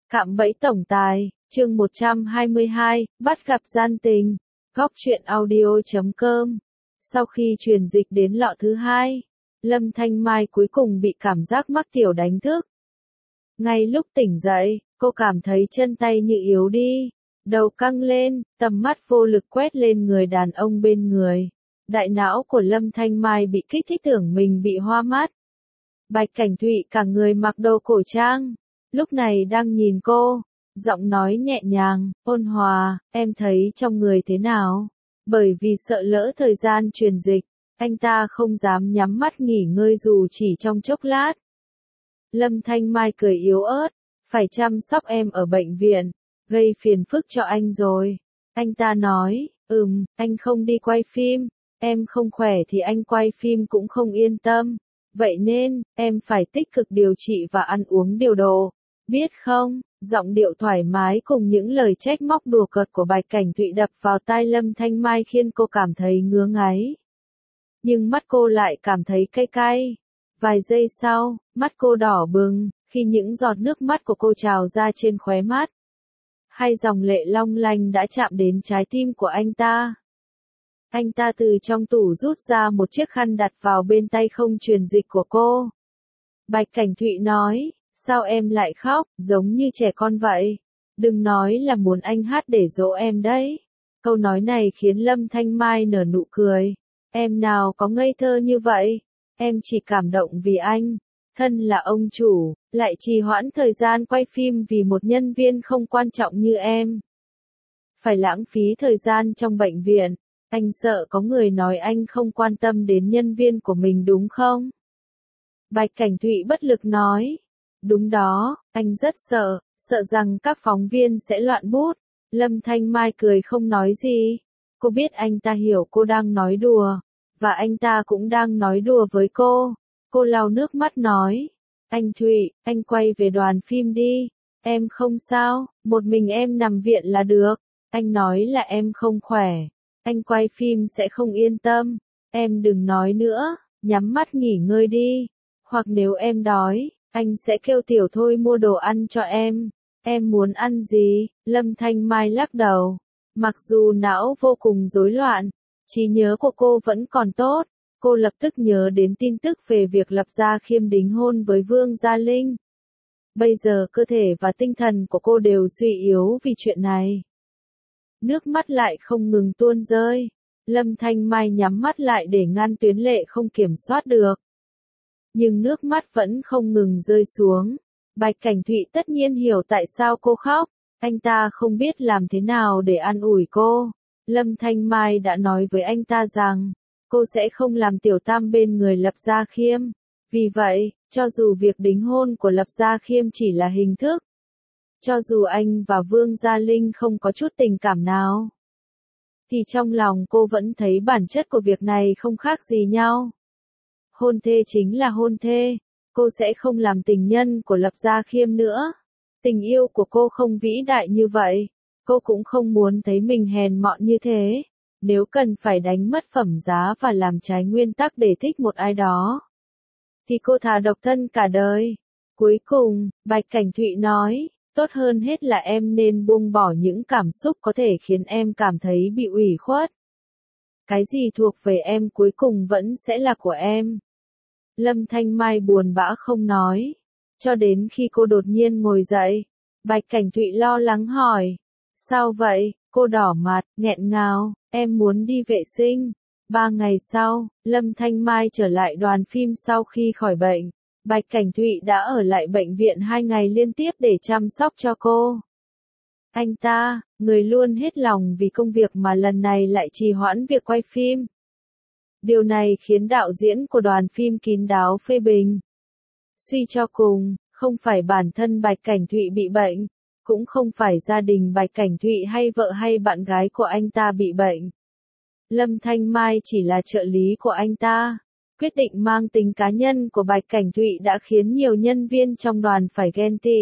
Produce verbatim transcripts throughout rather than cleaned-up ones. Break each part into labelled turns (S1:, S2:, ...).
S1: Cạm bẫy tổng tài, chương một trăm hai mươi hai, bắt gặp gian tình. Góc truyện audio chấm com. Sau khi truyền dịch đến lọ thứ hai, Lâm Thanh Mai cuối cùng bị cảm giác mắc tiểu đánh thức. Ngay lúc tỉnh dậy, cô cảm thấy chân tay như yếu đi, đầu căng lên, tầm mắt vô lực quét lên người đàn ông bên người. Đại não của Lâm Thanh Mai bị kích thích tưởng mình bị hoa mắt. Bạch Cảnh Thụy cả người mặc đồ cổ trang, lúc này đang nhìn cô, giọng nói nhẹ nhàng, ôn hòa, em thấy trong người thế nào? Bởi vì sợ lỡ thời gian truyền dịch, anh ta không dám nhắm mắt nghỉ ngơi dù chỉ trong chốc lát. Lâm Thanh Mai cười yếu ớt, phải chăm sóc em ở bệnh viện, gây phiền phức cho anh rồi. Anh ta nói, ừm, anh không đi quay phim, em không khỏe thì anh quay phim cũng không yên tâm. Vậy nên, em phải tích cực điều trị và ăn uống điều độ. Biết không, giọng điệu thoải mái cùng những lời trách móc đùa cợt của Bạch Cảnh Thụy đập vào tai Lâm Thanh Mai khiến cô cảm thấy ngứa ngáy. Nhưng mắt cô lại cảm thấy cay cay. Vài giây sau, mắt cô đỏ bừng, khi những giọt nước mắt của cô trào ra trên khóe mắt. Hai dòng lệ long lanh đã chạm đến trái tim của anh ta. Anh ta từ trong tủ rút ra một chiếc khăn đặt vào bên tay không truyền dịch của cô. Bạch Cảnh Thụy nói, sao em lại khóc, giống như trẻ con vậy? Đừng nói là muốn anh hát để dỗ em đấy. Câu nói này khiến Lâm Thanh Mai nở nụ cười. Em nào có ngây thơ như vậy? Em chỉ cảm động vì anh, thân là ông chủ, lại trì hoãn thời gian quay phim vì một nhân viên không quan trọng như em. Phải lãng phí thời gian trong bệnh viện. Anh sợ có người nói anh không quan tâm đến nhân viên của mình đúng không? Bạch Cảnh Thụy bất lực nói. Đúng đó, anh rất sợ, sợ rằng các phóng viên sẽ loạn bút. Lâm Thanh Mai cười không nói gì. Cô biết anh ta hiểu cô đang nói đùa, và anh ta cũng đang nói đùa với cô. Cô lau nước mắt nói. Anh Thụy, anh quay về đoàn phim đi. Em không sao, một mình em nằm viện là được. Anh nói là em không khỏe. Anh quay phim sẽ không yên tâm. Em đừng nói nữa, nhắm mắt nghỉ ngơi đi. Hoặc nếu em đói, anh sẽ kêu Tiểu Thôi mua đồ ăn cho em. Em muốn ăn gì? Lâm Thanh Mai lắc đầu. Mặc dù não vô cùng rối loạn, trí nhớ của cô vẫn còn tốt. Cô lập tức nhớ đến tin tức về việc Lập Gia Khiêm đính hôn với Vương Gia Linh. Bây giờ cơ thể và tinh thần của cô đều suy yếu vì chuyện này. Nước mắt lại không ngừng tuôn rơi. Lâm Thanh Mai nhắm mắt lại để ngăn tuyến lệ không kiểm soát được. Nhưng nước mắt vẫn không ngừng rơi xuống. Bạch Cảnh Thụy tất nhiên hiểu tại sao cô khóc. Anh ta không biết làm thế nào để an ủi cô. Lâm Thanh Mai đã nói với anh ta rằng, cô sẽ không làm tiểu tam bên người Lập Gia Khiêm. Vì vậy, cho dù việc đính hôn của Lập Gia Khiêm chỉ là hình thức, cho dù anh và Vương Gia Linh không có chút tình cảm nào, thì trong lòng cô vẫn thấy bản chất của việc này không khác gì nhau. Hôn thê chính là hôn thê, cô sẽ không làm tình nhân của Lập Gia Khiêm nữa. Tình yêu của cô không vĩ đại như vậy, cô cũng không muốn thấy mình hèn mọn như thế. Nếu cần phải đánh mất phẩm giá và làm trái nguyên tắc để thích một ai đó, thì cô thà độc thân cả đời. Cuối cùng, Bạch Cảnh Thụy nói, tốt hơn hết là em nên buông bỏ những cảm xúc có thể khiến em cảm thấy bị ủy khuất. Cái gì thuộc về em cuối cùng vẫn sẽ là của em. Lâm Thanh Mai buồn bã không nói. Cho đến khi cô đột nhiên ngồi dậy, Bạch Cảnh Thụy lo lắng hỏi. Sao vậy? Cô đỏ mặt, nghẹn ngào, em muốn đi vệ sinh. Ba ngày sau, Lâm Thanh Mai trở lại đoàn phim sau khi khỏi bệnh. Bạch Cảnh Thụy đã ở lại bệnh viện hai ngày liên tiếp để chăm sóc cho cô. Anh ta, người luôn hết lòng vì công việc mà lần này lại trì hoãn việc quay phim. Điều này khiến đạo diễn của đoàn phim kín đáo phê bình. Suy cho cùng, không phải bản thân Bạch Cảnh Thụy bị bệnh, cũng không phải gia đình Bạch Cảnh Thụy hay vợ hay bạn gái của anh ta bị bệnh. Lâm Thanh Mai chỉ là trợ lý của anh ta. Quyết định mang tính cá nhân của Bạch Cảnh Thụy đã khiến nhiều nhân viên trong đoàn phải ghen tị.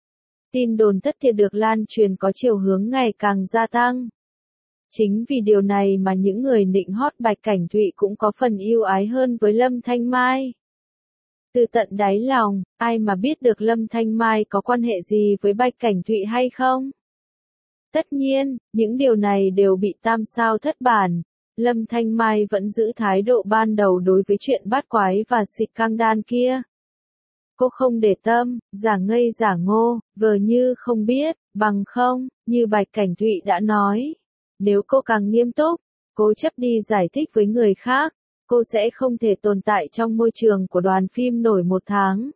S1: Tin đồn thất thiệt được lan truyền có chiều hướng ngày càng gia tăng. Chính vì điều này mà những người nịnh hót Bạch Cảnh Thụy cũng có phần yêu ái hơn với Lâm Thanh Mai. Từ tận đáy lòng, ai mà biết được Lâm Thanh Mai có quan hệ gì với Bạch Cảnh Thụy hay không? Tất nhiên, những điều này đều bị tam sao thất bản. Lâm Thanh Mai vẫn giữ thái độ ban đầu đối với chuyện bát quái và xịt căng đan kia. Cô không để tâm, giả ngây giả ngô, vờ như không biết, bằng không, như Bạch Cảnh Thụy đã nói. Nếu cô càng nghiêm túc, cố chấp đi giải thích với người khác, cô sẽ không thể tồn tại trong môi trường của đoàn phim nổi một tháng.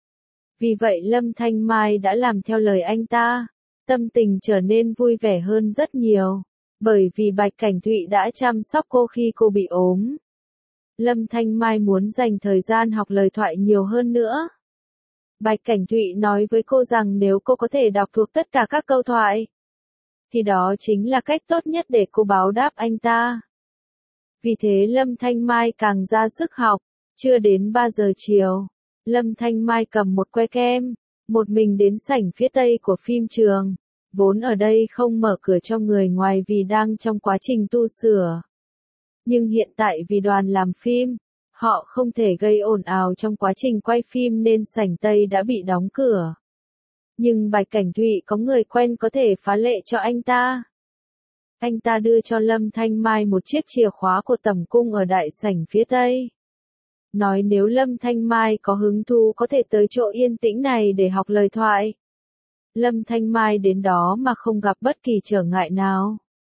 S1: Vì vậy Lâm Thanh Mai đã làm theo lời anh ta. Tâm tình trở nên vui vẻ hơn rất nhiều. Bởi vì Bạch Cảnh Thụy đã chăm sóc cô khi cô bị ốm. Lâm Thanh Mai muốn dành thời gian học lời thoại nhiều hơn nữa. Bạch Cảnh Thụy nói với cô rằng nếu cô có thể đọc thuộc tất cả các câu thoại, thì đó chính là cách tốt nhất để cô báo đáp anh ta. Vì thế Lâm Thanh Mai càng ra sức học. Chưa đến ba giờ chiều, Lâm Thanh Mai cầm một que kem, một mình đến sảnh phía tây của phim trường. Vốn ở đây không mở cửa cho người ngoài vì đang trong quá trình tu sửa. Nhưng hiện tại vì đoàn làm phim, họ không thể gây ồn ào trong quá trình quay phim nên sảnh tây đã bị đóng cửa. Nhưng Bạch Cảnh Thụy có người quen có thể phá lệ cho anh ta. Anh ta đưa cho Lâm Thanh Mai một chiếc chìa khóa của tẩm cung ở đại sảnh phía tây. Nói nếu Lâm Thanh Mai có hứng thú có thể tới chỗ yên tĩnh này để học lời thoại. Lâm Thanh Mai đến đó mà không gặp bất kỳ trở ngại nào.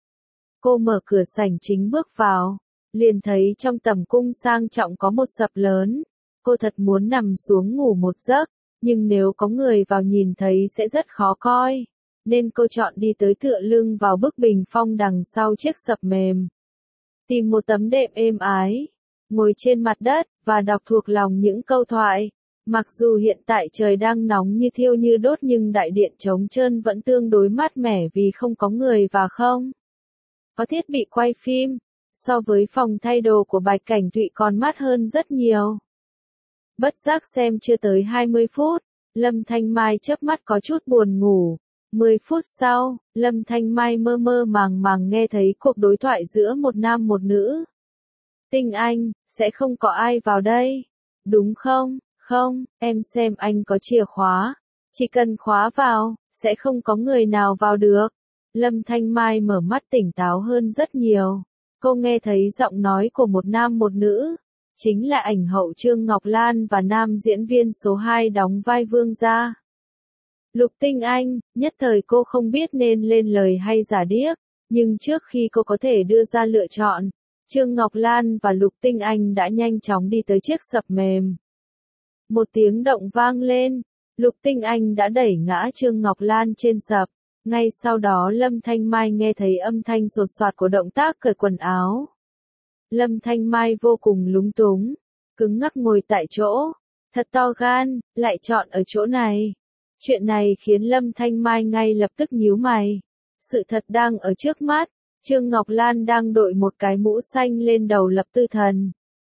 S1: Cô mở cửa sảnh chính bước vào, liền thấy trong tẩm cung sang trọng có một sập lớn. Cô thật muốn nằm xuống ngủ một giấc, nhưng nếu có người vào nhìn thấy sẽ rất khó coi. Nên cô chọn đi tới tựa lưng vào bức bình phong đằng sau chiếc sập mềm. Tìm một tấm đệm êm ái, ngồi trên mặt đất, và đọc thuộc lòng những câu thoại. Mặc dù hiện tại trời đang nóng như thiêu như đốt nhưng đại điện trống trơn vẫn tương đối mát mẻ vì không có người và không có thiết bị quay phim. So với phòng thay đồ của Bạch Cảnh Thụy còn mát hơn rất nhiều. Bất giác xem chưa tới hai mươi phút, Lâm Thanh Mai chớp mắt có chút buồn ngủ. mười phút sau, Lâm Thanh Mai mơ mơ màng màng nghe thấy cuộc đối thoại giữa một nam một nữ. Tinh Anh, sẽ không có ai vào đây, đúng không? Không, em xem anh có chìa khóa. Chỉ cần khóa vào, sẽ không có người nào vào được. Lâm Thanh Mai mở mắt tỉnh táo hơn rất nhiều. Cô nghe thấy giọng nói của một nam một nữ. Chính là ảnh hậu Trương Ngọc Lan và nam diễn viên số hai đóng vai Vương Gia. Lục Tinh Anh, nhất thời cô không biết nên lên lời hay giả điếc. Nhưng trước khi cô có thể đưa ra lựa chọn, Trương Ngọc Lan và Lục Tinh Anh đã nhanh chóng đi tới chiếc sập mềm. Một tiếng động vang lên, Lục Tinh Anh đã đẩy ngã Trương Ngọc Lan trên sập. Ngay sau đó Lâm Thanh Mai nghe thấy âm thanh sột soạt của động tác cởi quần áo. Lâm Thanh Mai vô cùng lúng túng, cứng ngắc ngồi tại chỗ. Thật to gan, lại chọn ở chỗ này. Chuyện này khiến Lâm Thanh Mai ngay lập tức nhíu mày. Sự thật đang ở trước mắt, Trương Ngọc Lan đang đội một cái mũ xanh lên đầu Lập Tư Thần.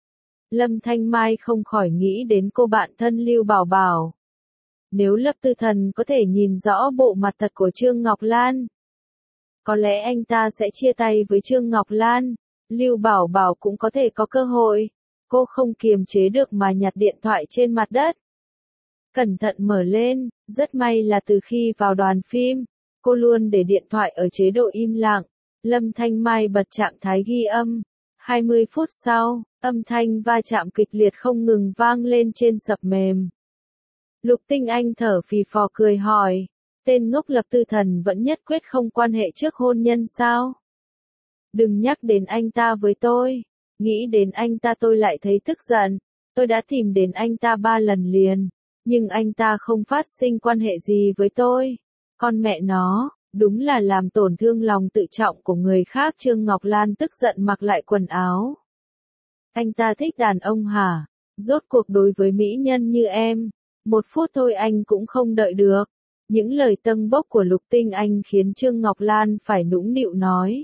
S1: Lâm Thanh Mai không khỏi nghĩ đến cô bạn thân Lưu Bảo Bảo. Nếu Lập Tư Thần có thể nhìn rõ bộ mặt thật của Trương Ngọc Lan, có lẽ anh ta sẽ chia tay với Trương Ngọc Lan. Lưu Bảo Bảo cũng có thể có cơ hội. Cô không kiềm chế được mà nhặt điện thoại trên mặt đất. Cẩn thận mở lên, rất may là từ khi vào đoàn phim, cô luôn để điện thoại ở chế độ im lặng. Lâm Thanh Mai bật trạng thái ghi âm. hai mươi phút sau, âm thanh va chạm kịch liệt không ngừng vang lên trên sập mềm. Lục Tinh Anh thở phì phò cười hỏi, tên ngốc Lập Tư Thần vẫn nhất quyết không quan hệ trước hôn nhân sao? Đừng nhắc đến anh ta với tôi. Nghĩ đến anh ta tôi lại thấy tức giận. Tôi đã tìm đến anh ta ba lần liền, nhưng anh ta không phát sinh quan hệ gì với tôi. Con mẹ nó, đúng là làm tổn thương lòng tự trọng của người khác. Trương Ngọc Lan tức giận mặc lại quần áo. Anh ta thích đàn ông hả? Rốt cuộc đối với mỹ nhân như em, một phút thôi anh cũng không đợi được. Những lời tâng bốc của Lục Tinh Anh khiến Trương Ngọc Lan phải nũng nịu nói.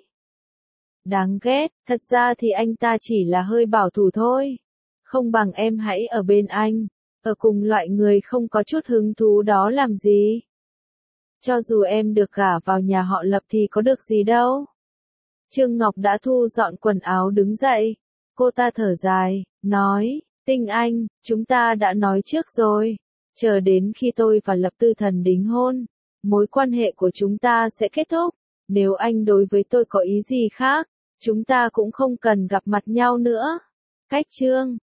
S1: Đáng ghét, thật ra thì anh ta chỉ là hơi bảo thủ thôi. Không bằng em hãy ở bên anh, ở cùng loại người không có chút hứng thú đó làm gì. Cho dù em được gả vào nhà họ Lập thì có được gì đâu. Trương Ngọc đã thu dọn quần áo đứng dậy. Cô ta thở dài, nói, Tinh Anh, chúng ta đã nói trước rồi. Chờ đến khi tôi và Lập Tư Thần đính hôn, mối quan hệ của chúng ta sẽ kết thúc. Nếu anh đối với tôi có ý gì khác, chúng ta cũng không cần gặp mặt nhau nữa. Cách chương